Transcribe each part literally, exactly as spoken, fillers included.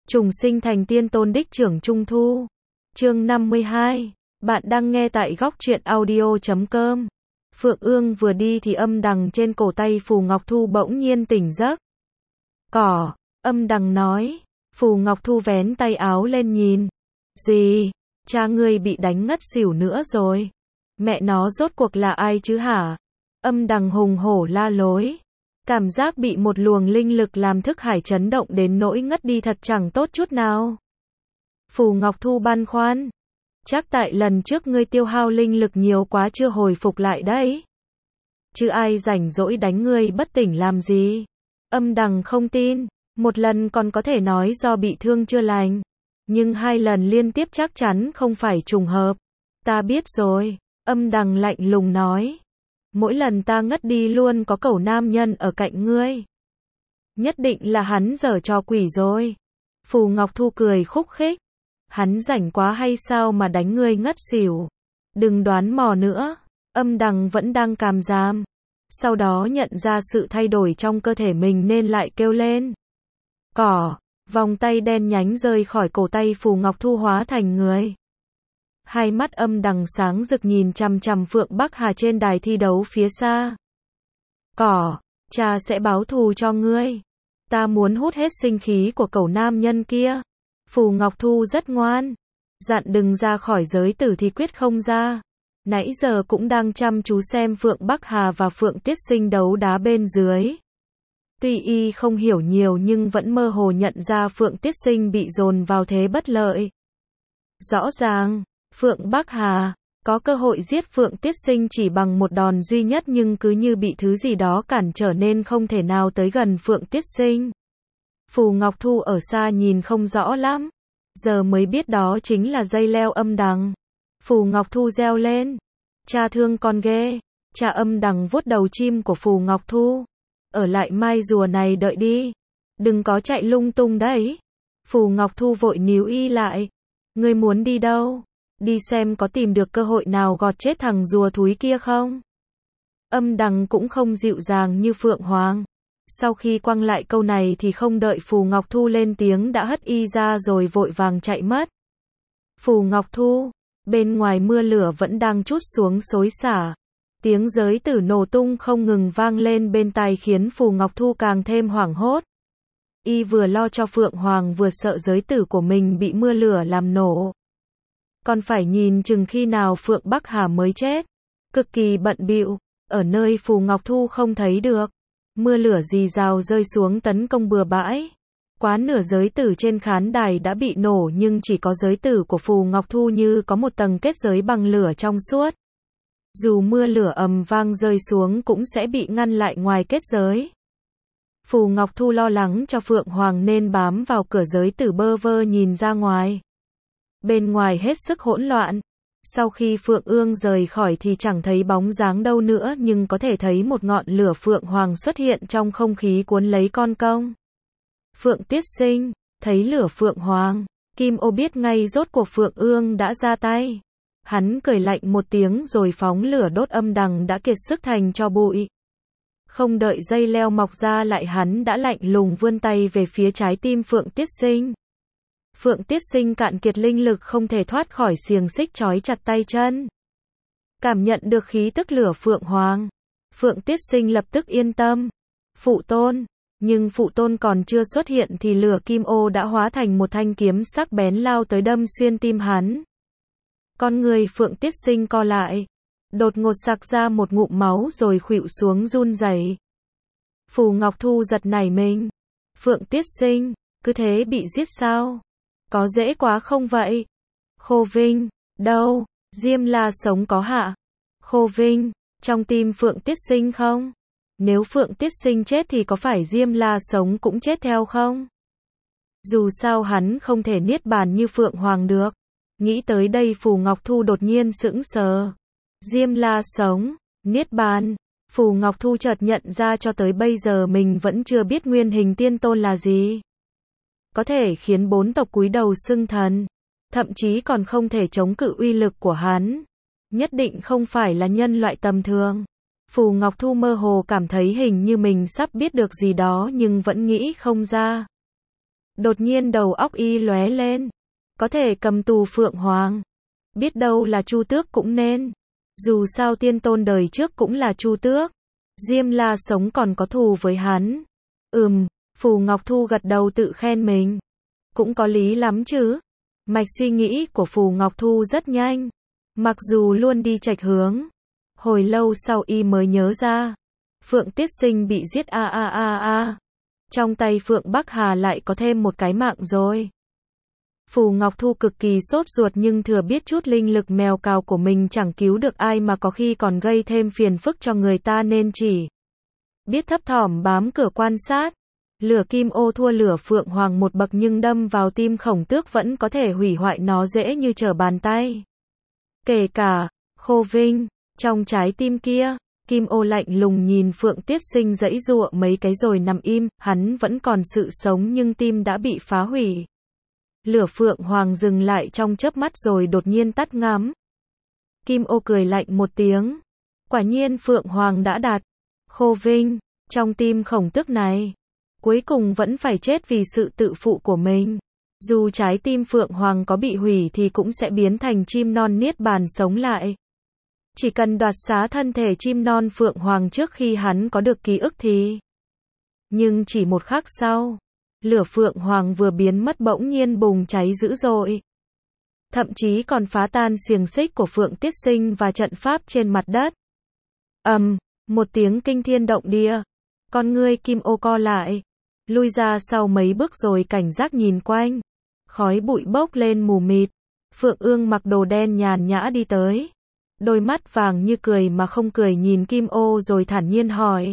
Trùng sinh thành tiên tôn đích trưởng Trung Thu. Chương năm mươi hai. Bạn đang nghe tại góc truyện audio chấm com. Phượng Ương vừa đi thì âm đằng trên cổ tay Phù Ngọc Thu bỗng nhiên tỉnh giấc. Cỏ, âm đằng nói. Phù Ngọc Thu vén tay áo lên nhìn. Gì? Cha ngươi bị đánh ngất xỉu nữa rồi. Mẹ nó rốt cuộc là ai chứ hả? Âm đằng hùng hổ la lối. Cảm giác bị một luồng linh lực làm thức hải chấn động đến nỗi ngất đi thật chẳng tốt chút nào. Phù Ngọc Thu băn khoăn. Chắc tại lần trước ngươi tiêu hao linh lực nhiều quá chưa hồi phục lại đấy. Chứ ai rảnh rỗi đánh ngươi bất tỉnh làm gì? Âm đằng không tin. Một lần còn có thể nói do bị thương chưa lành. Nhưng hai lần liên tiếp chắc chắn không phải trùng hợp. Ta biết rồi. Âm đằng lạnh lùng nói. Mỗi lần ta ngất đi luôn có cẩu nam nhân ở cạnh ngươi. Nhất định là hắn giở trò quỷ rồi. Phù Ngọc Thu cười khúc khích. Hắn rảnh quá hay sao mà đánh ngươi ngất xỉu. Đừng đoán mò nữa. Âm đằng vẫn đang càm giam. Sau đó nhận ra sự thay đổi trong cơ thể mình nên lại kêu lên. Cỏ. Vòng tay đen nhánh rơi khỏi cổ tay Phù Ngọc Thu hóa thành người. Hai mắt âm đằng sáng rực nhìn chằm chằm Phượng Bắc Hà trên đài thi đấu phía xa. Cỏ, cha sẽ báo thù cho ngươi. Ta muốn hút hết sinh khí của cẩu nam nhân kia. Phù Ngọc Thu rất ngoan. Dặn đừng ra khỏi giới tử thì quyết không ra. Nãy giờ cũng đang chăm chú xem Phượng Bắc Hà và Phượng Tiết Sinh đấu đá bên dưới. Tuy y không hiểu nhiều nhưng vẫn mơ hồ nhận ra Phượng Tiết Sinh bị dồn vào thế bất lợi. Rõ ràng. Phượng Bắc Hà có cơ hội giết Phượng Tiết Sinh chỉ bằng một đòn duy nhất nhưng cứ như bị thứ gì đó cản trở nên không thể nào tới gần Phượng Tiết Sinh. Phù Ngọc Thu ở xa nhìn không rõ lắm. Giờ mới biết đó chính là dây leo âm đằng. Phù Ngọc Thu reo lên. Cha thương con ghê. Cha âm đằng vuốt đầu chim của Phù Ngọc Thu. Ở lại mai rùa này đợi đi. Đừng có chạy lung tung đấy. Phù Ngọc Thu vội níu y lại. Ngươi muốn đi đâu? Đi xem có tìm được cơ hội nào gọt chết thằng rùa thúi kia không? Âm đằng cũng không dịu dàng như Phượng Hoàng. Sau khi quăng lại câu này thì không đợi Phù Ngọc Thu lên tiếng đã hất y ra rồi vội vàng chạy mất. Phù Ngọc Thu, bên ngoài mưa lửa vẫn đang trút xuống xối xả. Tiếng giới tử nổ tung không ngừng vang lên bên tai khiến Phù Ngọc Thu càng thêm hoảng hốt. Y vừa lo cho Phượng Hoàng vừa sợ giới tử của mình bị mưa lửa làm nổ. Còn phải nhìn chừng khi nào Phượng Bắc Hà mới chết. Cực kỳ bận bịu, ở nơi Phù Ngọc Thu không thấy được. Mưa lửa rì rào rơi xuống tấn công bừa bãi. Quá nửa giới tử trên khán đài đã bị nổ nhưng chỉ có giới tử của Phù Ngọc Thu như có một tầng kết giới bằng lửa trong suốt. Dù mưa lửa ầm vang rơi xuống cũng sẽ bị ngăn lại ngoài kết giới. Phù Ngọc Thu lo lắng cho Phượng Hoàng nên bám vào cửa giới tử bơ vơ nhìn ra ngoài. Bên ngoài hết sức hỗn loạn. Sau khi Phượng Ương rời khỏi thì chẳng thấy bóng dáng đâu nữa nhưng có thể thấy một ngọn lửa Phượng Hoàng xuất hiện trong không khí cuốn lấy con công. Phượng Tiết Sinh, thấy lửa Phượng Hoàng, Kim Ô biết ngay rốt cuộc Phượng Ương đã ra tay. Hắn cười lạnh một tiếng rồi phóng lửa đốt âm đằng đã kiệt sức thành tro bụi. Không đợi dây leo mọc ra lại hắn đã lạnh lùng vươn tay về phía trái tim Phượng Tiết Sinh. Phượng Tiết Sinh cạn kiệt linh lực không thể thoát khỏi xiềng xích trói chặt tay chân. Cảm nhận được khí tức lửa Phượng Hoàng. Phượng Tiết Sinh lập tức yên tâm. Phụ tôn. Nhưng phụ tôn còn chưa xuất hiện thì lửa Kim Ô đã hóa thành một thanh kiếm sắc bén lao tới đâm xuyên tim hắn. Con người Phượng Tiết Sinh co lại. Đột ngột sặc ra một ngụm máu rồi khuỵu xuống run rẩy. Phù Ngọc Thu giật nảy mình. Phượng Tiết Sinh, cứ thế bị giết sao? Có dễ quá không vậy? Khô Vinh, đâu? Diêm La sống có hạ? Khô Vinh, trong tim Phượng Tiết Sinh không? Nếu Phượng Tiết Sinh chết thì có phải Diêm La sống cũng chết theo không? Dù sao hắn không thể niết bàn như Phượng Hoàng được. Nghĩ tới đây Phù Ngọc Thu đột nhiên sững sờ. Diêm La sống, niết bàn. Phù Ngọc Thu chợt nhận ra cho tới bây giờ mình vẫn chưa biết nguyên hình tiên tôn là gì. Có thể khiến bốn tộc cúi đầu xưng thần. Thậm chí còn không thể chống cự uy lực của hắn. Nhất định không phải là nhân loại tầm thường. Phù Ngọc Thu mơ hồ cảm thấy hình như mình sắp biết được gì đó nhưng vẫn nghĩ không ra. Đột nhiên đầu óc y lóe lên. Có thể cầm tù Phượng Hoàng. Biết đâu là Chu Tước cũng nên. Dù sao tiên tôn đời trước cũng là Chu Tước. Diêm La sống còn có thù với hắn. Ừm, Phù Ngọc Thu gật đầu tự khen mình. Cũng có lý lắm chứ. Mạch suy nghĩ của Phù Ngọc Thu rất nhanh. Mặc dù luôn đi chệch hướng. Hồi lâu sau y mới nhớ ra. Phượng Tiết Sinh bị giết a a a a. Trong tay Phượng Bắc Hà lại có thêm một cái mạng rồi. Phù Ngọc Thu cực kỳ sốt ruột nhưng thừa biết chút linh lực mèo cào của mình chẳng cứu được ai mà có khi còn gây thêm phiền phức cho người ta nên chỉ biết thấp thỏm bám cửa quan sát. Lửa kim ô thua lửa Phượng Hoàng một bậc nhưng đâm vào tim Khổng Tước vẫn có thể hủy hoại nó dễ như trở bàn tay. Kể cả Khô Vinh, trong trái tim kia, kim ô lạnh lùng nhìn Phượng Tiết Sinh giãy giụa mấy cái rồi nằm im, hắn vẫn còn sự sống nhưng tim đã bị phá hủy. Lửa Phượng Hoàng dừng lại trong chớp mắt rồi đột nhiên tắt ngắm. Kim ô cười lạnh một tiếng. Quả nhiên Phượng Hoàng đã đạt. Khô Vinh, trong tim Khổng Tước này, cuối cùng vẫn phải chết vì sự tự phụ của mình. Dù trái tim Phượng Hoàng có bị hủy thì cũng sẽ biến thành chim non niết bàn sống lại. Chỉ cần đoạt xá thân thể chim non Phượng Hoàng trước khi hắn có được ký ức thì. Nhưng chỉ một khắc sau, lửa Phượng Hoàng vừa biến mất bỗng nhiên bùng cháy dữ dội. Thậm chí còn phá tan xiềng xích của Phượng Tiết Sinh và trận pháp trên mặt đất. Ầm, um, một tiếng kinh thiên động địa. Con ngươi kim ô co lại. Lui ra sau mấy bước rồi cảnh giác nhìn quanh. Khói bụi bốc lên mù mịt. Phượng Ương mặc đồ đen nhàn nhã đi tới. Đôi mắt vàng như cười mà không cười nhìn kim ô rồi thản nhiên hỏi.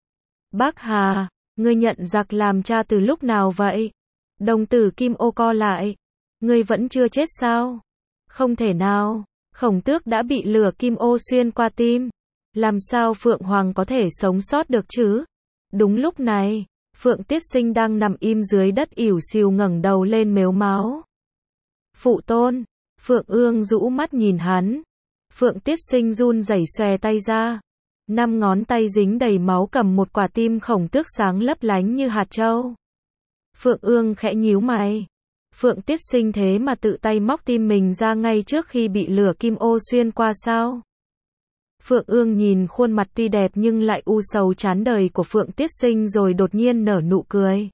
Bác Hà, ngươi nhận giặc làm cha từ lúc nào vậy? Đồng tử kim ô co lại. Ngươi vẫn chưa chết sao? Không thể nào. Khổng Tước đã bị lửa kim ô xuyên qua tim. Làm sao Phượng Hoàng có thể sống sót được chứ? Đúng lúc này, Phượng Tiết Sinh đang nằm im dưới đất ỉu xìu ngẩng đầu lên mếu máo. Phụ tôn, Phượng Ương rũ mắt nhìn hắn. Phượng Tiết Sinh run rẩy xòe tay ra. Năm ngón tay dính đầy máu cầm một quả tim Khổng Tước sáng lấp lánh như hạt châu. Phượng Ương khẽ nhíu mày. Phượng Tiết Sinh thế mà tự tay móc tim mình ra ngay trước khi bị lửa kim ô xuyên qua sao? Phượng Ương nhìn khuôn mặt tuy đẹp nhưng lại u sầu chán đời của Phượng Tiết Sinh rồi đột nhiên nở nụ cười.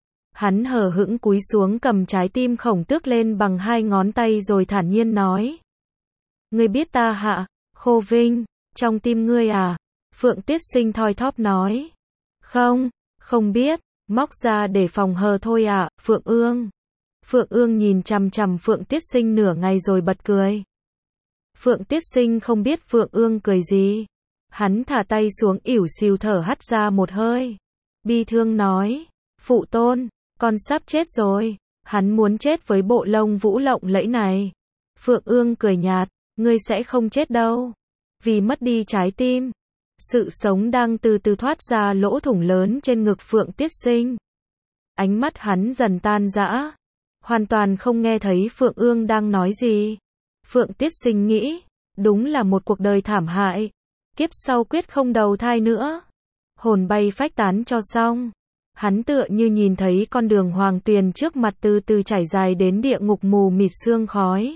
Hắn hờ hững cúi xuống cầm trái tim Khổng Tước lên bằng hai ngón tay rồi thản nhiên nói. Ngươi biết ta hả, Khô Vinh, trong tim ngươi à? Phượng Tiết Sinh thoi thóp nói. Không, không biết, móc ra để phòng hờ thôi à, Phượng Ương. Phượng Ương nhìn chằm chằm Phượng Tiết Sinh nửa ngày rồi bật cười. Phượng Tiết Sinh không biết Phượng Ương cười gì. Hắn thả tay xuống ỉu xìu thở hắt ra một hơi. Bi thương nói, phụ tôn, con sắp chết rồi. Hắn muốn chết với bộ lông vũ lộng lẫy này. Phượng Ương cười nhạt, ngươi sẽ không chết đâu. Vì mất đi trái tim, sự sống đang từ từ thoát ra lỗ thủng lớn trên ngực Phượng Tiết Sinh. Ánh mắt hắn dần tan rã. Hoàn toàn không nghe thấy Phượng Ương đang nói gì. Phượng Tiết Sinh nghĩ, đúng là một cuộc đời thảm hại. Kiếp sau quyết không đầu thai nữa. Hồn bay phách tán cho xong. Hắn tựa như nhìn thấy con đường hoàng tuyền trước mặt từ từ trải dài đến địa ngục mù mịt sương khói.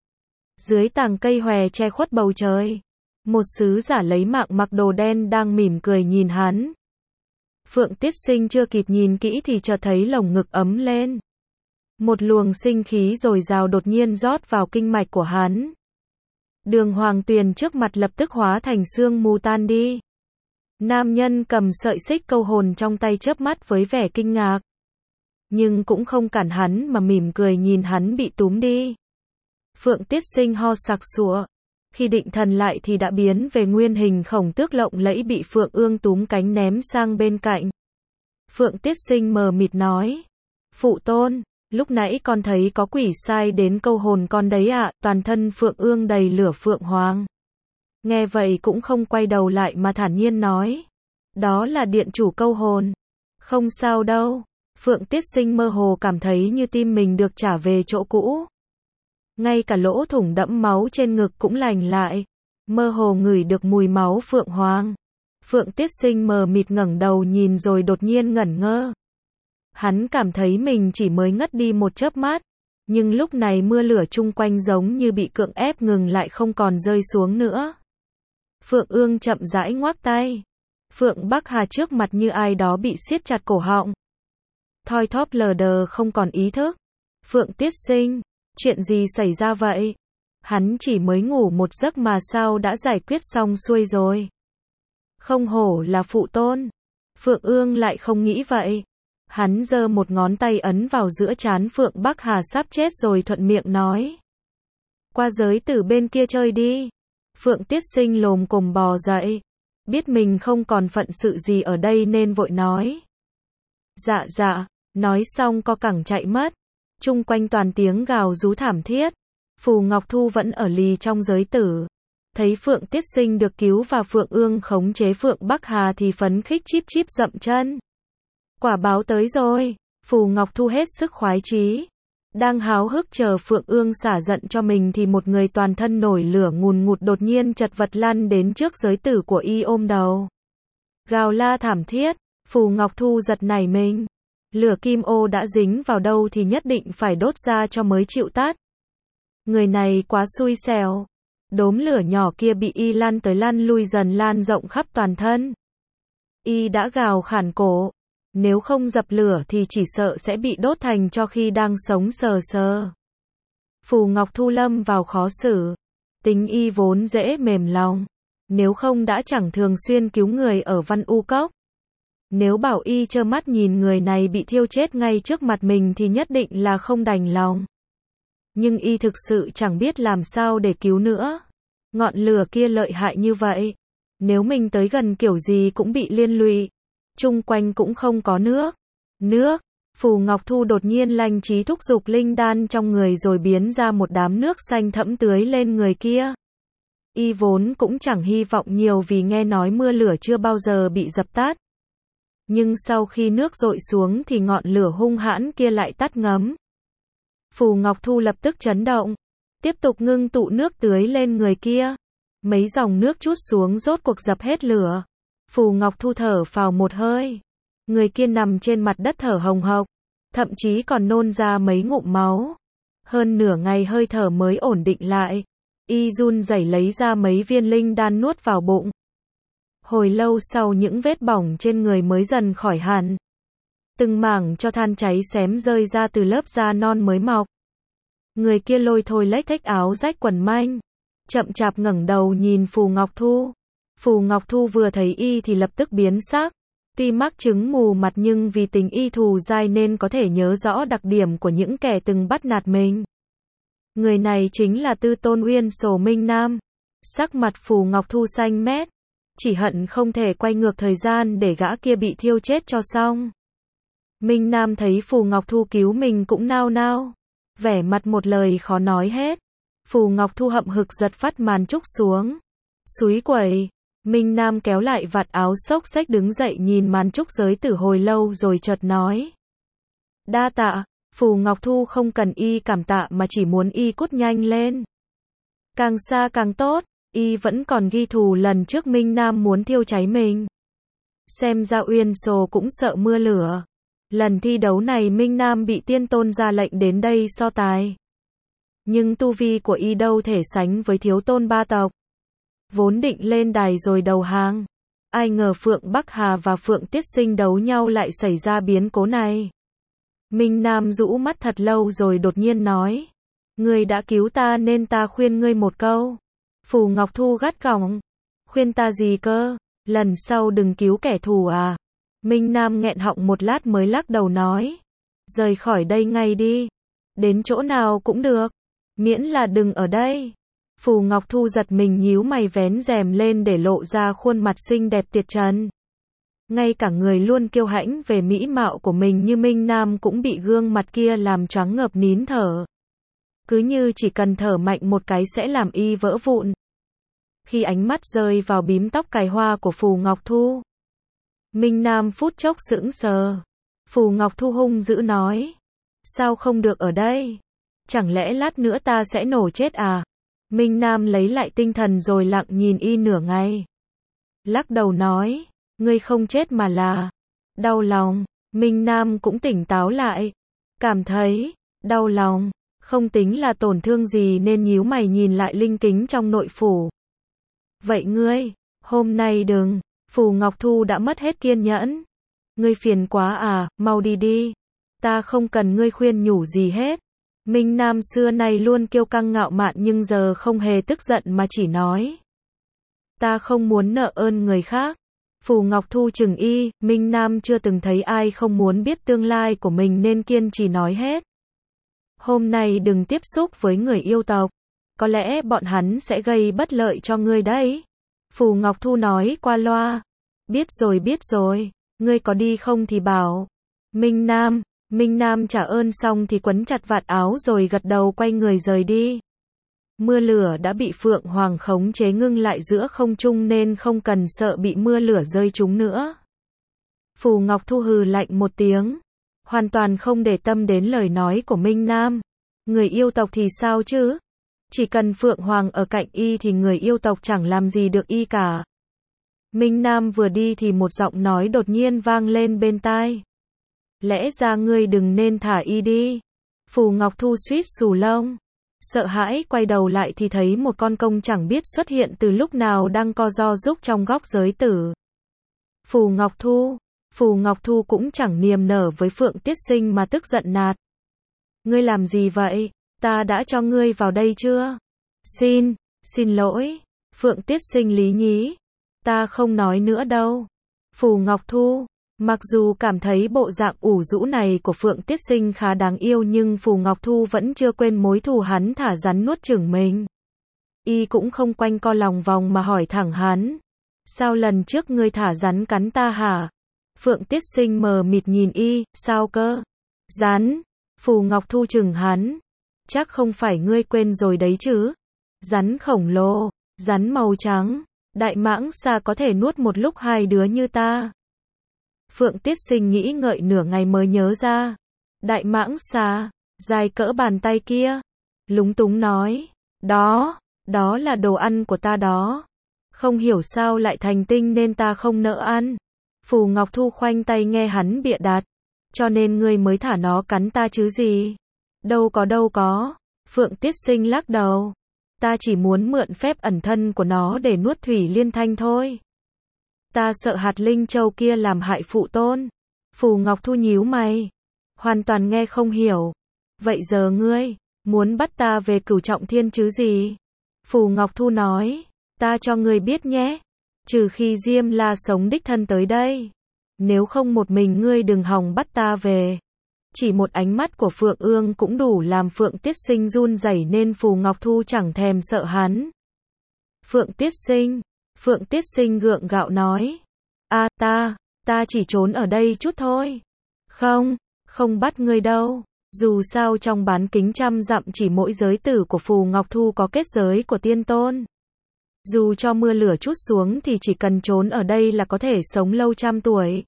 Dưới tàng cây hòe che khuất bầu trời. Một sứ giả lấy mạng mặc đồ đen đang mỉm cười nhìn hắn. Phượng Tiết Sinh chưa kịp nhìn kỹ thì chợt thấy lồng ngực ấm lên. Một luồng sinh khí dồi dào đột nhiên rót vào kinh mạch của hắn. Đường hoàng tuyền trước mặt lập tức hóa thành sương mù tan đi. Nam nhân cầm sợi xích câu hồn trong tay chớp mắt với vẻ kinh ngạc. Nhưng cũng không cản hắn mà mỉm cười nhìn hắn bị túm đi. Phượng Tiết Sinh ho sặc sụa. Khi định thần lại thì đã biến về nguyên hình Khổng Tước lộng lẫy bị Phượng Ương túm cánh ném sang bên cạnh. Phượng Tiết Sinh mờ mịt nói. Phụ tôn, lúc nãy con thấy có quỷ sai đến câu hồn con đấy ạ, à, toàn thân Phượng Ương đầy lửa Phượng Hoàng. Nghe vậy cũng không quay đầu lại mà thản nhiên nói. Đó là điện chủ câu hồn. Không sao đâu. Phượng Tiết Sinh mơ hồ cảm thấy như tim mình được trả về chỗ cũ. Ngay cả lỗ thủng đẫm máu trên ngực cũng lành lại. Mơ hồ ngửi được mùi máu Phượng Hoàng. Phượng Tiết Sinh mờ mịt ngẩng đầu nhìn rồi đột nhiên ngẩn ngơ. Hắn cảm thấy mình chỉ mới ngất đi một chớp mắt, nhưng lúc này mưa lửa chung quanh giống như bị cưỡng ép ngừng lại không còn rơi xuống nữa. Phượng Ương chậm rãi ngoác tay. Phượng Bắc Hà trước mặt như ai đó bị siết chặt cổ họng. Thoi thóp lờ đờ không còn ý thức. Phượng Tiết Sinh, chuyện gì xảy ra vậy? Hắn chỉ mới ngủ một giấc mà sao đã giải quyết xong xuôi rồi. Không hổ là phụ tôn. Phượng Ương lại không nghĩ vậy. Hắn giơ một ngón tay ấn vào giữa trán Phượng Bắc Hà sắp chết rồi thuận miệng nói. Qua giới tử bên kia chơi đi. Phượng Tiết Sinh lồm cồm bò dậy. Biết mình không còn phận sự gì ở đây nên vội nói. Dạ dạ, nói xong co cẳng chạy mất. Chung quanh toàn tiếng gào rú thảm thiết. Phù Ngọc Thu vẫn ở lì trong giới tử. Thấy Phượng Tiết Sinh được cứu và Phượng Ương khống chế Phượng Bắc Hà thì phấn khích chíp chíp dậm chân. Quả báo tới rồi. Phù Ngọc Thu hết sức khoái chí. Đang háo hức chờ Phượng Ương xả giận cho mình thì một người toàn thân nổi lửa ngùn ngụt đột nhiên chật vật lăn đến trước giới tử của y ôm đầu. Gào la thảm thiết. Phù Ngọc Thu giật nảy mình. Lửa kim ô đã dính vào đâu thì nhất định phải đốt ra cho mới chịu tắt. Người này quá xui xẻo. Đốm lửa nhỏ kia bị y lăn tới lăn lui dần lan rộng khắp toàn thân. Y đã gào khản cổ. Nếu không dập lửa thì chỉ sợ sẽ bị đốt thành cho khi đang sống sờ sờ. Phù Ngọc Thu lâm vào khó xử. Tính y vốn dễ mềm lòng. Nếu không đã chẳng thường xuyên cứu người ở Văn U Cốc. Nếu bảo y trơ mắt nhìn người này bị thiêu chết ngay trước mặt mình thì nhất định là không đành lòng. Nhưng y thực sự chẳng biết làm sao để cứu nữa. Ngọn lửa kia lợi hại như vậy. Nếu mình tới gần kiểu gì cũng bị liên lụy. Chung quanh cũng không có nước. Nước. Phù Ngọc Thu đột nhiên lanh trí thúc giục linh đan trong người rồi biến ra một đám nước xanh thẫm tưới lên người kia. Y vốn cũng chẳng hy vọng nhiều vì nghe nói mưa lửa chưa bao giờ bị dập tắt. Nhưng sau khi nước dội xuống thì ngọn lửa hung hãn kia lại tắt ngấm. Phù Ngọc Thu lập tức chấn động. Tiếp tục ngưng tụ nước tưới lên người kia. Mấy dòng nước trút xuống rốt cuộc dập hết lửa. Phù Ngọc Thu thở phào một hơi. Người kia nằm trên mặt đất thở hồng hộc. Thậm chí còn nôn ra mấy ngụm máu. Hơn nửa ngày hơi thở mới ổn định lại. Y run rẩy lấy ra mấy viên linh đan nuốt vào bụng. Hồi lâu sau những vết bỏng trên người mới dần khỏi hẳn. Từng mảng cho than cháy xém rơi ra từ lớp da non mới mọc. Người kia lôi thôi lếch thếch áo rách quần manh. Chậm chạp ngẩng đầu nhìn Phù Ngọc Thu. Phù Ngọc Thu vừa thấy y thì lập tức biến sắc. Tuy mắc chứng mù mặt nhưng vì tình y thù dai nên có thể nhớ rõ đặc điểm của những kẻ từng bắt nạt mình. Người này chính là Tư Tôn Uyên Sổ Minh Nam. Sắc mặt Phù Ngọc Thu xanh mét. Chỉ hận không thể quay ngược thời gian để gã kia bị thiêu chết cho xong. Minh Nam thấy Phù Ngọc Thu cứu mình cũng nao nao. Vẻ mặt một lời khó nói hết. Phù Ngọc Thu hậm hực giật phắt màn trúc xuống. Xúi quẩy. Minh Nam kéo lại vạt áo xốc xếch đứng dậy nhìn màn trúc giới tử hồi lâu rồi chợt nói. Đa tạ. Phù Ngọc Thu không cần y cảm tạ mà chỉ muốn y cút nhanh lên. Càng xa càng tốt. Y vẫn còn ghi thù lần trước Minh Nam muốn thiêu cháy mình. Xem ra Uyên Sổ cũng sợ mưa lửa. Lần thi đấu này Minh Nam bị tiên tôn ra lệnh đến đây so tài. Nhưng tu vi của y đâu thể sánh với thiếu tôn ba tộc. Vốn định lên đài rồi đầu hàng. Ai ngờ Phượng Bắc Hà và Phượng Tiết Sinh đấu nhau lại xảy ra biến cố này. Minh Nam rũ mắt thật lâu rồi đột nhiên nói. Ngươi đã cứu ta nên ta khuyên ngươi một câu. Phù Ngọc Thu gắt gỏng. Khuyên ta gì cơ? Lần sau đừng cứu kẻ thù à? Minh Nam nghẹn họng một lát mới lắc đầu nói. Rời khỏi đây ngay đi. Đến chỗ nào cũng được. Miễn là đừng ở đây. Phù Ngọc Thu giật mình nhíu mày vén rèm lên để lộ ra khuôn mặt xinh đẹp tuyệt trần. Ngay cả người luôn kiêu hãnh về mỹ mạo của mình như Minh Nam cũng bị gương mặt kia làm choáng ngợp nín thở. Cứ như chỉ cần thở mạnh một cái sẽ làm y vỡ vụn. Khi ánh mắt rơi vào bím tóc cài hoa của Phù Ngọc Thu, Minh Nam phút chốc sững sờ. Phù Ngọc Thu hung dữ nói. Sao không được ở đây? Chẳng lẽ lát nữa ta sẽ nổ chết à? Minh Nam lấy lại tinh thần rồi lặng nhìn y nửa ngày. Lắc đầu nói. Ngươi không chết mà là đau lòng. Minh Nam cũng tỉnh táo lại, cảm thấy đau lòng, không tính là tổn thương gì nên nhíu mày nhìn lại linh kính trong nội phủ. Vậy ngươi, hôm nay đừng, Phù Ngọc Thu đã mất hết kiên nhẫn. Ngươi phiền quá à, mau đi đi. Ta không cần ngươi khuyên nhủ gì hết. Minh Nam xưa nay luôn kiêu căng ngạo mạn nhưng giờ không hề tức giận mà chỉ nói. Ta không muốn nợ ơn người khác. Phù Ngọc Thu chừng y, Minh Nam chưa từng thấy ai không muốn biết tương lai của mình nên kiên trì nói hết. Hôm nay đừng tiếp xúc với người yêu tộc. Có lẽ bọn hắn sẽ gây bất lợi cho ngươi đấy. Phù Ngọc Thu nói qua loa. Biết rồi biết rồi, ngươi có đi không thì bảo. Minh Nam, Minh Nam trả ơn xong thì quấn chặt vạt áo rồi gật đầu quay người rời đi. Mưa lửa đã bị Phượng Hoàng khống chế ngưng lại giữa không trung nên không cần sợ bị mưa lửa rơi trúng nữa. Phù Ngọc Thu hừ lạnh một tiếng, hoàn toàn không để tâm đến lời nói của Minh Nam. Người yêu tộc thì sao chứ? Chỉ cần Phượng Hoàng ở cạnh y thì người yêu tộc chẳng làm gì được y cả. Minh Nam vừa đi thì một giọng nói đột nhiên vang lên bên tai. Lẽ ra ngươi đừng nên thả y đi. Phù Ngọc Thu suýt xù lông. Sợ hãi quay đầu lại thì thấy một con công chẳng biết xuất hiện từ lúc nào đang co ro rúc trong góc giới tử. Phù Ngọc Thu. Phù Ngọc Thu cũng chẳng niềm nở với Phượng Tiết Sinh mà tức giận nạt. Ngươi làm gì vậy? Ta đã cho ngươi vào đây chưa? Xin, xin lỗi. Phượng Tiết Sinh lý nhí. Ta không nói nữa đâu. Phù Ngọc Thu. Mặc dù cảm thấy bộ dạng ủ rũ này của Phượng Tiết Sinh khá đáng yêu nhưng Phù Ngọc Thu vẫn chưa quên mối thù hắn thả rắn nuốt chửng mình. Y cũng không quanh co lòng vòng mà hỏi thẳng hắn. Sao lần trước ngươi thả rắn cắn ta hả? Phượng Tiết Sinh mờ mịt nhìn y, sao cơ? Rắn. Phù Ngọc Thu chừng hắn. Chắc không phải ngươi quên rồi đấy chứ? Rắn khổng lồ, rắn màu trắng, đại mãng xà có thể nuốt một lúc hai đứa như ta. Phượng Tiết Sinh nghĩ ngợi nửa ngày mới nhớ ra. Đại mãng xà, dài cỡ bàn tay kia. Lúng túng nói. Đó, đó là đồ ăn của ta đó. Không hiểu sao lại thành tinh nên ta không nỡ ăn. Phù Ngọc Thu khoanh tay nghe hắn bịa đặt. Cho nên ngươi mới thả nó cắn ta chứ gì. Đâu có đâu có. Phượng Tiết Sinh lắc đầu. Ta chỉ muốn mượn phép ẩn thân của nó để nuốt Thủy Liên Thanh thôi. Ta sợ hạt linh châu kia làm hại phụ tôn. Phù Ngọc Thu nhíu mày. Hoàn toàn nghe không hiểu. Vậy giờ ngươi, muốn bắt ta về Cửu Trọng Thiên chứ gì? Phù Ngọc Thu nói. Ta cho ngươi biết nhé. Trừ khi Diêm La sống đích thân tới đây. Nếu không một mình ngươi đừng hòng bắt ta về. Chỉ một ánh mắt của Phượng Ương cũng đủ làm Phượng Tiết Sinh run rẩy nên Phù Ngọc Thu chẳng thèm sợ hắn. Phượng Tiết Sinh. Phượng Tiết Sinh gượng gạo nói. À ta, ta chỉ trốn ở đây chút thôi. Không, không bắt ngươi đâu. Dù sao trong bán kính trăm dặm chỉ mỗi giới tử của Phù Ngọc Thu có kết giới của tiên tôn. Dù cho mưa lửa trút xuống thì chỉ cần trốn ở đây là có thể sống lâu trăm tuổi.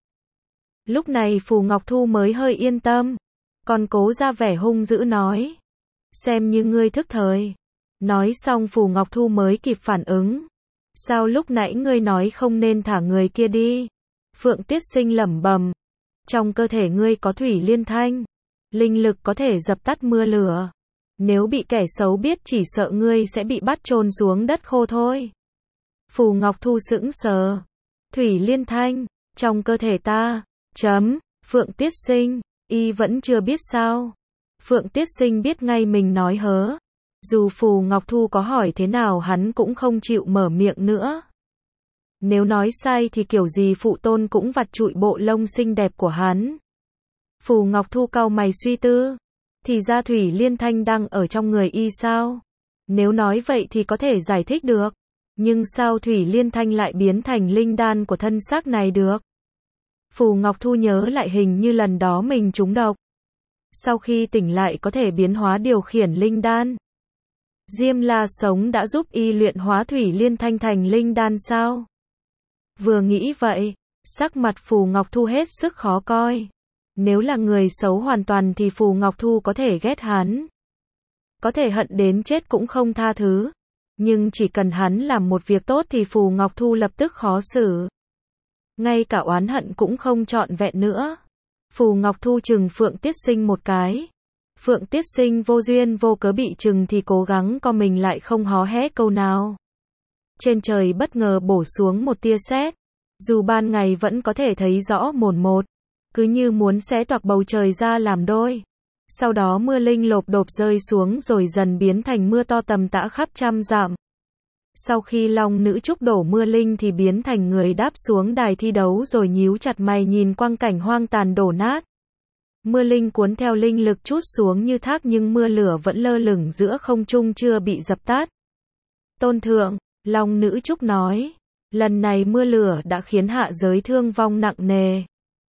Lúc này Phù Ngọc Thu mới hơi yên tâm. Còn cố ra vẻ hung dữ nói. Xem như ngươi thức thời. Nói xong Phù Ngọc Thu mới kịp phản ứng. Sao lúc nãy ngươi nói không nên thả người kia đi? Phượng Tiết Sinh lẩm bẩm. Trong cơ thể ngươi có Thủy Liên Thanh. Linh lực có thể dập tắt mưa lửa. Nếu bị kẻ xấu biết chỉ sợ ngươi sẽ bị bắt chôn xuống đất khô thôi. Phù Ngọc Thu sững sờ. Thủy Liên Thanh, trong cơ thể ta. Chấm, Phượng Tiết Sinh, y vẫn chưa biết sao. Phượng Tiết Sinh biết ngay mình nói hớ. Dù Phù Ngọc Thu có hỏi thế nào hắn cũng không chịu mở miệng nữa. Nếu nói sai thì kiểu gì phụ tôn cũng vặt trụi bộ lông xinh đẹp của hắn. Phù Ngọc Thu cau mày suy tư. Thì ra Thủy Liên Thanh đang ở trong người y sao? Nếu nói vậy thì có thể giải thích được. Nhưng sao Thủy Liên Thanh lại biến thành linh đan của thân xác này được? Phù Ngọc Thu nhớ lại hình như lần đó mình trúng độc. Sau khi tỉnh lại có thể biến hóa điều khiển linh đan. Diêm La sống đã giúp y luyện hóa Thủy Liên Thanh thành linh đan sao? Vừa nghĩ vậy, sắc mặt Phù Ngọc Thu hết sức khó coi. Nếu là người xấu hoàn toàn thì Phù Ngọc Thu có thể ghét hắn. Có thể hận đến chết cũng không tha thứ. Nhưng chỉ cần hắn làm một việc tốt thì Phù Ngọc Thu lập tức khó xử. Ngay cả oán hận cũng không trọn vẹn nữa. Phù Ngọc Thu trừng Phượng Tiết Sinh một cái. Phượng Tiết Sinh vô duyên vô cớ bị trừng thì cố gắng co mình lại không hó hé câu nào. Trên trời bất ngờ bổ xuống một tia sét. Dù ban ngày vẫn có thể thấy rõ mồn một. Cứ như muốn xé toạc bầu trời ra làm đôi. Sau đó mưa linh lộp độp rơi xuống rồi dần biến thành mưa to tầm tã khắp trăm dặm. Sau khi Long Nữ Trúc đổ mưa linh thì biến thành người đáp xuống đài thi đấu rồi nhíu chặt mày nhìn quang cảnh hoang tàn đổ nát. Mưa linh cuốn theo linh lực trút xuống như thác nhưng mưa lửa vẫn lơ lửng giữa không trung chưa bị dập tắt. Tôn thượng, Long Nữ Trúc nói, lần này mưa lửa đã khiến hạ giới thương vong nặng nề.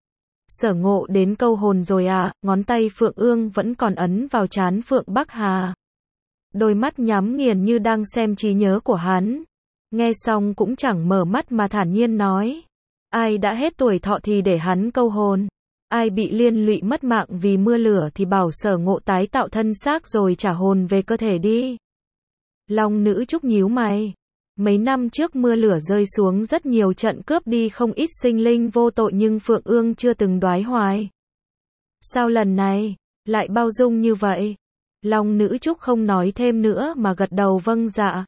Sở Ngộ đến câu hồn rồi à, ngón tay Phượng Ương vẫn còn ấn vào trán Phượng Bắc Hà. Đôi mắt nhắm nghiền như đang xem trí nhớ của hắn. Nghe xong cũng chẳng mở mắt mà thản nhiên nói. Ai đã hết tuổi thọ thì để hắn câu hồn. Ai bị liên lụy mất mạng vì mưa lửa thì bảo Sở Ngộ tái tạo thân xác rồi trả hồn về cơ thể đi. Long Nữ Trúc nhíu mày. Mấy năm trước mưa lửa rơi xuống rất nhiều trận cướp đi không ít sinh linh vô tội nhưng Phượng Ương chưa từng đoái hoài. Sao lần này, lại bao dung như vậy? Long Nữ Trúc không nói thêm nữa mà gật đầu vâng dạ.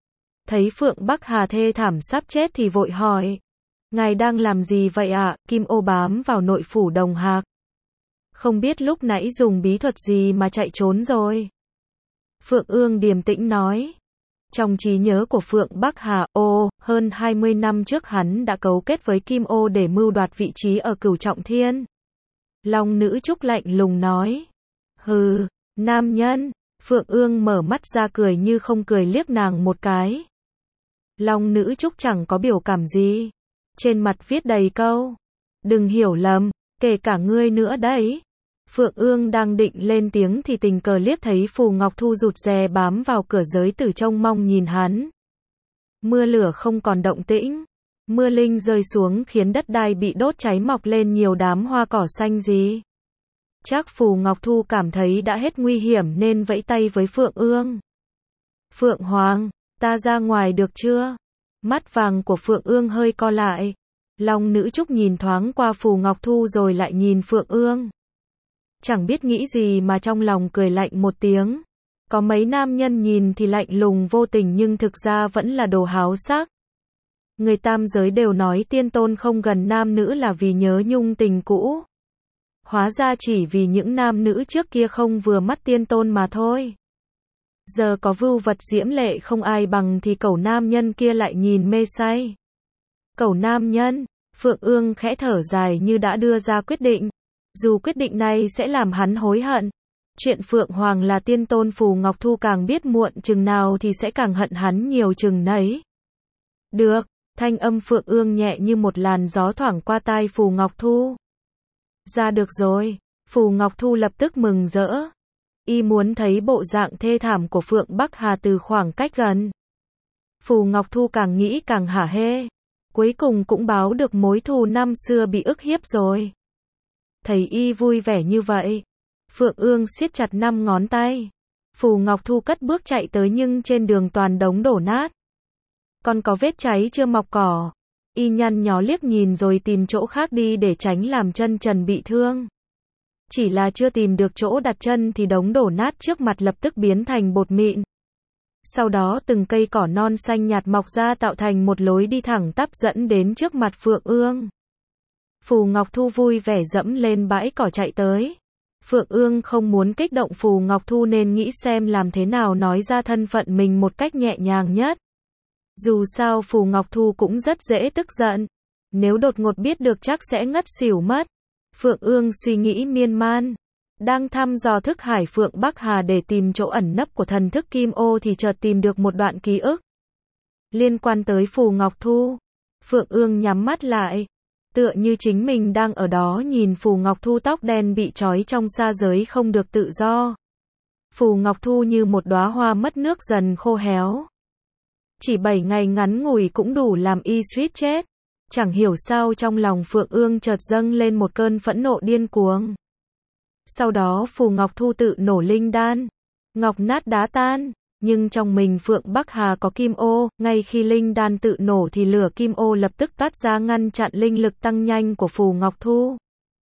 Thấy Phượng Bắc Hà thê thảm sắp chết thì vội hỏi. Ngài đang làm gì vậy ạ? À? Kim ô bám vào nội phủ Đồng Hạc. Không biết lúc nãy dùng bí thuật gì mà chạy trốn rồi. Phượng Ương điềm tĩnh nói. Trong trí nhớ của Phượng Bắc Hà, ô, hơn hai mươi năm trước hắn đã cấu kết với Kim ô để mưu đoạt vị trí ở Cửu Trọng Thiên. Long Nữ Trúc lạnh lùng nói. Hừ, nam nhân. Phượng Ương mở mắt ra cười như không cười liếc nàng một cái. Long Nữ Trúc chẳng có biểu cảm gì. Trên mặt viết đầy câu. Đừng hiểu lầm, kể cả ngươi nữa đấy. Phượng Ương đang định lên tiếng thì tình cờ liếc thấy Phù Ngọc Thu rụt rè bám vào cửa giới tử trông mong nhìn hắn. Mưa lửa không còn động tĩnh. Mưa linh rơi xuống khiến đất đai bị đốt cháy mọc lên nhiều đám hoa cỏ xanh gì. Chắc Phù Ngọc Thu cảm thấy đã hết nguy hiểm nên vẫy tay với Phượng Ương. Phượng Hoàng, ta ra ngoài được chưa? Mắt vàng của Phượng Ương hơi co lại. Long Nữ Trúc nhìn thoáng qua Phù Ngọc Thu rồi lại nhìn Phượng Ương. Chẳng biết nghĩ gì mà trong lòng cười lạnh một tiếng. Có mấy nam nhân nhìn thì lạnh lùng vô tình nhưng thực ra vẫn là đồ háo sắc. Người tam giới đều nói tiên tôn không gần nam nữ là vì nhớ nhung tình cũ. Hóa ra chỉ vì những nam nữ trước kia không vừa mắt tiên tôn mà thôi. Giờ có vưu vật diễm lệ không ai bằng thì cẩu nam nhân kia lại nhìn mê say. Cẩu nam nhân, Phượng Ương khẽ thở dài như đã đưa ra quyết định. Dù quyết định này sẽ làm hắn hối hận. Chuyện Phượng Hoàng là tiên tôn Phù Ngọc Thu càng biết muộn chừng nào thì sẽ càng hận hắn nhiều chừng nấy. Được, thanh âm Phượng Ương nhẹ như một làn gió thoảng qua tai Phù Ngọc Thu. Ra được rồi, Phù Ngọc Thu lập tức mừng rỡ. Y muốn thấy bộ dạng thê thảm của Phượng Bắc Hà từ khoảng cách gần. Phù Ngọc Thu càng nghĩ càng hả hê. Cuối cùng cũng báo được mối thù năm xưa bị ức hiếp rồi. Thấy y vui vẻ như vậy, Phượng Ương siết chặt năm ngón tay. Phù Ngọc Thu cất bước chạy tới nhưng trên đường toàn đống đổ nát. Còn có vết cháy chưa mọc cỏ. Y nhăn nhó liếc nhìn rồi tìm chỗ khác đi để tránh làm chân trần bị thương. Chỉ là chưa tìm được chỗ đặt chân thì đống đổ nát trước mặt lập tức biến thành bột mịn. Sau đó từng cây cỏ non xanh nhạt mọc ra tạo thành một lối đi thẳng tắp dẫn đến trước mặt Phượng Ương. Phù Ngọc Thu vui vẻ dẫm lên bãi cỏ chạy tới. Phượng Ương không muốn kích động Phù Ngọc Thu nên nghĩ xem làm thế nào nói ra thân phận mình một cách nhẹ nhàng nhất. Dù sao Phù Ngọc Thu cũng rất dễ tức giận. Nếu đột ngột biết được chắc sẽ ngất xỉu mất. Phượng Ương suy nghĩ miên man. Đang thăm dò thức hải Phượng Bắc Hà để tìm chỗ ẩn nấp của thần thức Kim ô thì chợt tìm được một đoạn ký ức. Liên quan tới Phù Ngọc Thu. Phượng Ương nhắm mắt lại. Tựa như chính mình đang ở đó nhìn Phù Ngọc Thu tóc đen bị trói trong sa giới không được tự do. Phù Ngọc Thu như một đóa hoa mất nước dần khô héo. Chỉ bảy ngày ngắn ngủi cũng đủ làm y suýt chết. Chẳng hiểu sao trong lòng Phượng Ương chợt dâng lên một cơn phẫn nộ điên cuồng. Sau đó Phù Ngọc Thu tự nổ linh đan. Ngọc nát đá tan. Nhưng trong mình Phượng Bắc Hà có kim ô, ngay khi linh đan tự nổ thì lửa kim ô lập tức toát ra ngăn chặn linh lực tăng nhanh của Phù Ngọc Thu.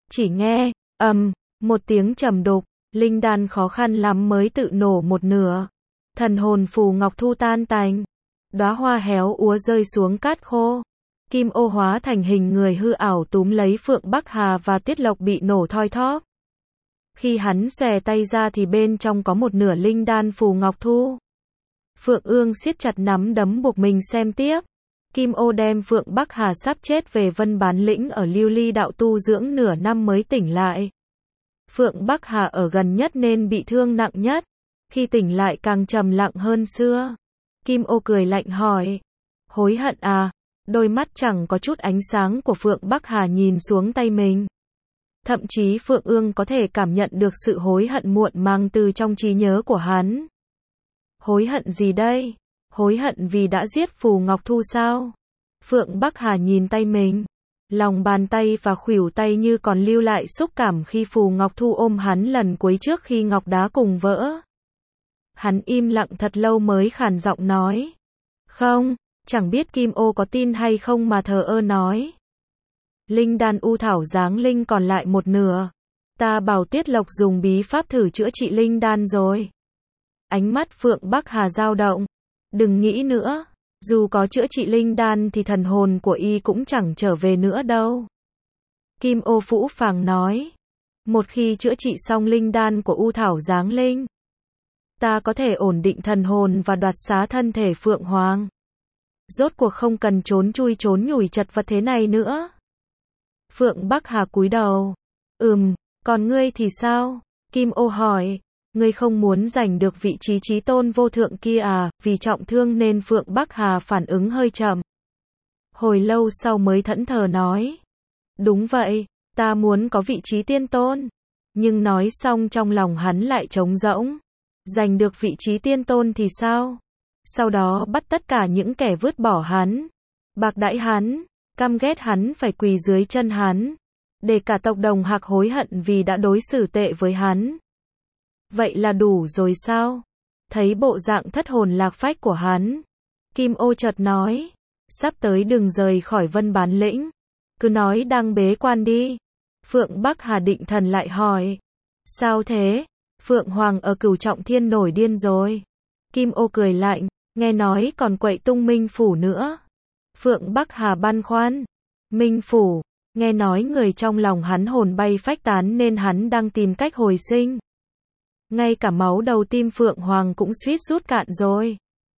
Chỉ nghe, ầm, một tiếng trầm đục, linh đan khó khăn lắm mới tự nổ một nửa. Thần hồn phù ngọc thu tan tành. Đóa hoa héo úa rơi xuống cát khô. Kim ô hóa thành hình người hư ảo túm lấy Phượng Bắc Hà và Tuyết Lộc bị nổ thoi thóp. Khi hắn xòe tay ra thì bên trong có một nửa linh đan phù ngọc thu. Phượng Ương siết chặt nắm đấm buộc mình xem tiếp. Kim ô đem Phượng Bắc Hà sắp chết về Vân Bán Lĩnh ở Lưu Ly đạo tu dưỡng nửa năm mới tỉnh lại. Phượng Bắc Hà ở gần nhất nên bị thương nặng nhất. Khi tỉnh lại càng trầm lặng hơn xưa. Kim ô cười lạnh hỏi. Hối hận à? Đôi mắt chẳng có chút ánh sáng của Phượng Bắc Hà nhìn xuống tay mình. Thậm chí Phượng Ương có thể cảm nhận được sự hối hận muộn màng từ trong trí nhớ của hắn. Hối hận gì đây? Hối hận vì đã giết Phù Ngọc Thu sao? Phượng Bắc Hà nhìn tay mình. Lòng bàn tay và khuỷu tay như còn lưu lại xúc cảm khi Phù Ngọc Thu ôm hắn lần cuối trước khi ngọc đá cùng vỡ. Hắn im lặng thật lâu mới khàn giọng nói. Không, chẳng biết Kim ô có tin hay không mà thờ ơ nói. Linh đan u thảo giáng linh còn lại một nửa. Ta bảo Tuyết Lộc dùng bí pháp thử chữa trị linh đan rồi. Ánh mắt Phượng Bắc Hà dao động. Đừng nghĩ nữa. Dù có chữa trị linh đan thì thần hồn của y cũng chẳng trở về nữa đâu. Kim ô phũ phàng nói. Một khi chữa trị xong linh đan của u thảo giáng linh, ta có thể ổn định thần hồn và đoạt xá thân thể Phượng Hoàng. Rốt cuộc không cần trốn chui trốn nhủi chật vật thế này nữa. Phượng Bắc Hà cúi đầu. Ừm, còn ngươi thì sao? Kim ô hỏi. Ngươi không muốn giành được vị trí chí tôn vô thượng kia à? Vì trọng thương nên Phượng Bắc Hà phản ứng hơi chậm. Hồi lâu sau mới thẫn thờ nói. Đúng vậy, ta muốn có vị trí tiên tôn. Nhưng nói xong trong lòng hắn lại trống rỗng. Giành được vị trí tiên tôn thì sao? Sau đó bắt tất cả những kẻ vứt bỏ hắn, bạc đãi hắn, căm ghét hắn phải quỳ dưới chân hắn, để cả tộc Đồng Hạc hối hận vì đã đối xử tệ với hắn. Vậy là đủ rồi sao? Thấy bộ dạng thất hồn lạc phách của hắn, Kim ô chợt nói, sắp tới đừng rời khỏi Vân Bán Lĩnh, cứ nói đang bế quan đi. Phượng Bắc Hà định thần lại hỏi, sao thế? Phượng Hoàng ở Cửu Trọng Thiên nổi điên rồi. Kim ô cười lạnh, nghe nói còn quậy tung Minh Phủ nữa. Phượng Bắc Hà băn khoăn, Minh Phủ, nghe nói người trong lòng hắn hồn bay phách tán nên hắn đang tìm cách hồi sinh. Ngay cả máu đầu tim Phượng Hoàng cũng suýt rút cạn rồi.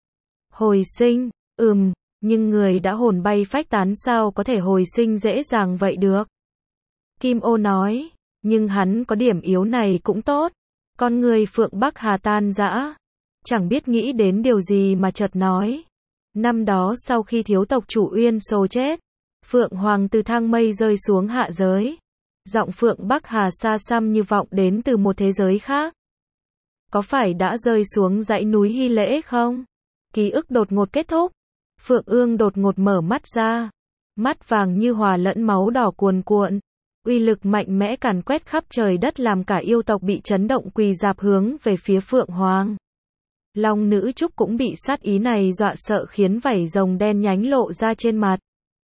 Hồi sinh, ừm, nhưng người đã hồn bay phách tán sao có thể hồi sinh dễ dàng vậy được? Kim ô nói, nhưng hắn có điểm yếu này cũng tốt. Con người Phượng Bắc Hà tan rã, chẳng biết nghĩ đến điều gì mà chợt nói. Năm đó sau khi thiếu tộc chủ Uyên Sô chết, Phượng Hoàng từ thang mây rơi xuống hạ giới. Giọng Phượng Bắc Hà xa xăm như vọng đến từ một thế giới khác. Có phải đã rơi xuống dãy núi Hy Lễ không? Ký ức đột ngột kết thúc. Phượng Ương đột ngột mở mắt ra. Mắt vàng như hòa lẫn máu đỏ cuồn cuộn. Uy lực mạnh mẽ càn quét khắp trời đất làm cả yêu tộc bị chấn động quỳ dạp hướng về phía Phượng Hoàng. Long nữ trúc cũng bị sát ý này dọa sợ khiến vảy rồng đen nhánh lộ ra trên mặt.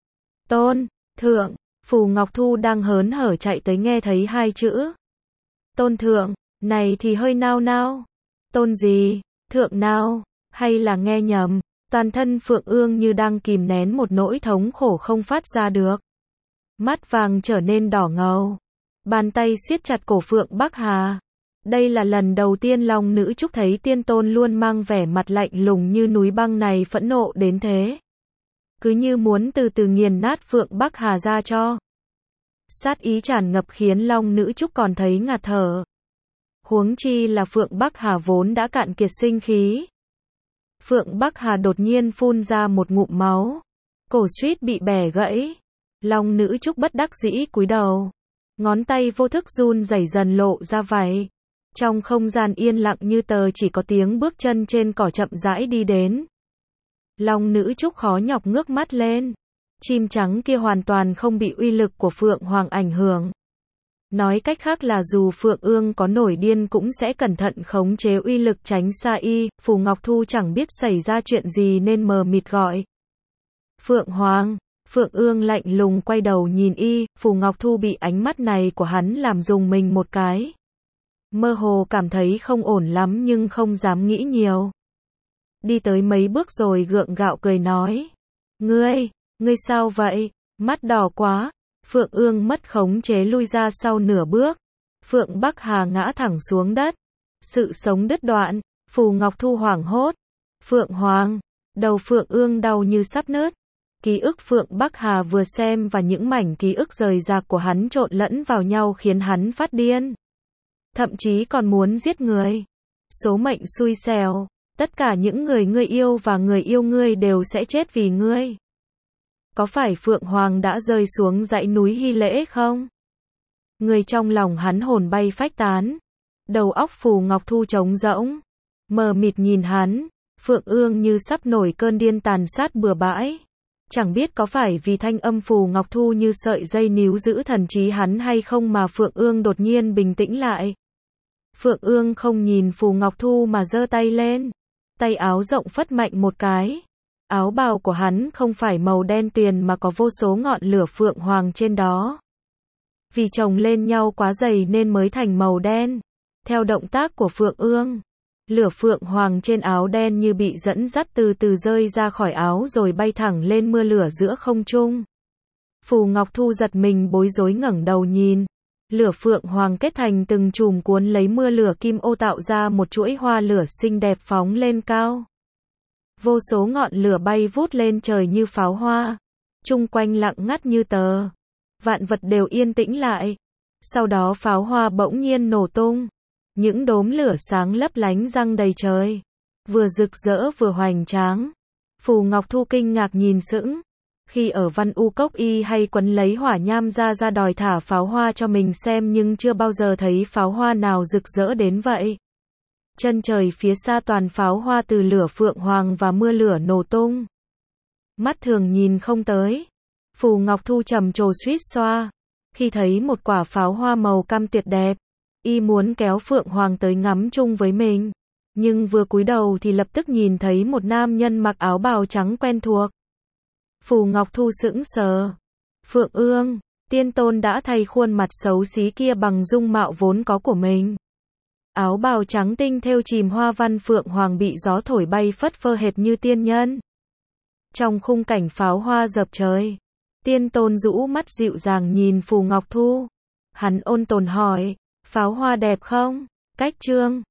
Tôn, thượng, Phù Ngọc Thu đang hớn hở chạy tới nghe thấy hai chữ. Tôn thượng, này thì hơi nao nao. Tôn gì, thượng nào, hay là nghe nhầm, toàn thân Phượng Ương như đang kìm nén một nỗi thống khổ không phát ra được. Mắt vàng trở nên đỏ ngầu. Bàn tay siết chặt cổ Phượng Bắc Hà. Đây là lần đầu tiên Long nữ trúc thấy tiên tôn luôn mang vẻ mặt lạnh lùng như núi băng này phẫn nộ đến thế. Cứ như muốn từ từ nghiền nát Phượng Bắc Hà ra cho. Sát ý tràn ngập khiến Long nữ trúc còn thấy ngạt thở. Huống chi là Phượng Bắc Hà vốn đã cạn kiệt sinh khí. Phượng Bắc Hà đột nhiên phun ra một ngụm máu. Cổ suýt bị bẻ gãy. Long nữ trúc bất đắc dĩ cúi đầu. Ngón tay vô thức run rẩy dần lộ ra vảy. Trong không gian yên lặng như tờ chỉ có tiếng bước chân trên cỏ chậm rãi đi đến. Long nữ trúc khó nhọc ngước mắt lên. Chim trắng kia hoàn toàn không bị uy lực của Phượng Hoàng ảnh hưởng. Nói cách khác là dù Phượng Ương có nổi điên cũng sẽ cẩn thận khống chế uy lực tránh xa y. Phù Ngọc Thu chẳng biết xảy ra chuyện gì nên mờ mịt gọi. Phượng Hoàng, Phượng Ương lạnh lùng quay đầu nhìn y, Phù Ngọc Thu bị ánh mắt này của hắn làm rùng mình một cái. Mơ hồ cảm thấy không ổn lắm nhưng không dám nghĩ nhiều. Đi tới mấy bước rồi gượng gạo cười nói. Ngươi, ngươi sao vậy? Mắt đỏ quá. Phượng Ương mất khống chế lui ra sau nửa bước. Phượng Bắc Hà ngã thẳng xuống đất. Sự sống đứt đoạn. Phù Ngọc Thu hoảng hốt. Phượng Hoàng. Đầu Phượng Ương đau như sắp nứt. Ký ức Phượng Bắc Hà vừa xem và những mảnh ký ức rời rạc của hắn trộn lẫn vào nhau khiến hắn phát điên. Thậm chí còn muốn giết người. Số mệnh xui xẻo. Tất cả những người ngươi yêu và người yêu ngươi đều sẽ chết vì ngươi. Có phải Phượng Hoàng đã rơi xuống dãy núi Hy Lễ không? Người trong lòng hắn hồn bay phách tán. Đầu óc Phù Ngọc Thu trống rỗng. Mờ mịt nhìn hắn. Phượng Ương như sắp nổi cơn điên tàn sát bừa bãi. Chẳng biết có phải vì thanh âm Phù Ngọc Thu như sợi dây níu giữ thần trí hắn hay không mà Phượng Ương đột nhiên bình tĩnh lại. Phượng Ương không nhìn Phù Ngọc Thu mà giơ tay lên. Tay áo rộng phất mạnh một cái. Áo bào của hắn không phải màu đen tuyền mà có vô số ngọn lửa Phượng Hoàng trên đó. Vì chồng lên nhau quá dày nên mới thành màu đen. Theo động tác của Phượng Ương, lửa Phượng Hoàng trên áo đen như bị dẫn dắt từ từ rơi ra khỏi áo rồi bay thẳng lên mưa lửa giữa không trung. Phù Ngọc Thu giật mình bối rối ngẩng đầu nhìn. Lửa Phượng Hoàng kết thành từng chùm cuốn lấy mưa lửa kim ô tạo ra một chuỗi hoa lửa xinh đẹp phóng lên cao. Vô số ngọn lửa bay vút lên trời như pháo hoa. Chung quanh lặng ngắt như tờ. Vạn vật đều yên tĩnh lại. Sau đó pháo hoa bỗng nhiên nổ tung. Những đốm lửa sáng lấp lánh răng đầy trời. Vừa rực rỡ vừa hoành tráng. Phù Ngọc Thu kinh ngạc nhìn sững. Khi ở Văn U Cốc y hay quấn lấy hỏa nham ra ra đòi thả pháo hoa cho mình xem nhưng chưa bao giờ thấy pháo hoa nào rực rỡ đến vậy. Chân trời phía xa toàn pháo hoa từ lửa Phượng Hoàng và mưa lửa nổ tung. Mắt thường nhìn không tới. Phù Ngọc Thu trầm trồ suýt xoa. Khi thấy một quả pháo hoa màu cam tuyệt đẹp, y muốn kéo Phượng Hoàng tới ngắm chung với mình. Nhưng vừa cúi đầu thì lập tức nhìn thấy một nam nhân mặc áo bào trắng quen thuộc. Phù Ngọc Thu sững sờ. Phượng Ương, tiên tôn đã thay khuôn mặt xấu xí kia bằng dung mạo vốn có của mình. Áo bào trắng tinh thêu chìm hoa văn Phượng Hoàng bị gió thổi bay phất phơ hệt như tiên nhân. Trong khung cảnh pháo hoa dập trời, tiên tôn rũ mắt dịu dàng nhìn Phù Ngọc Thu. Hắn ôn tồn hỏi, pháo hoa đẹp không? Cách chương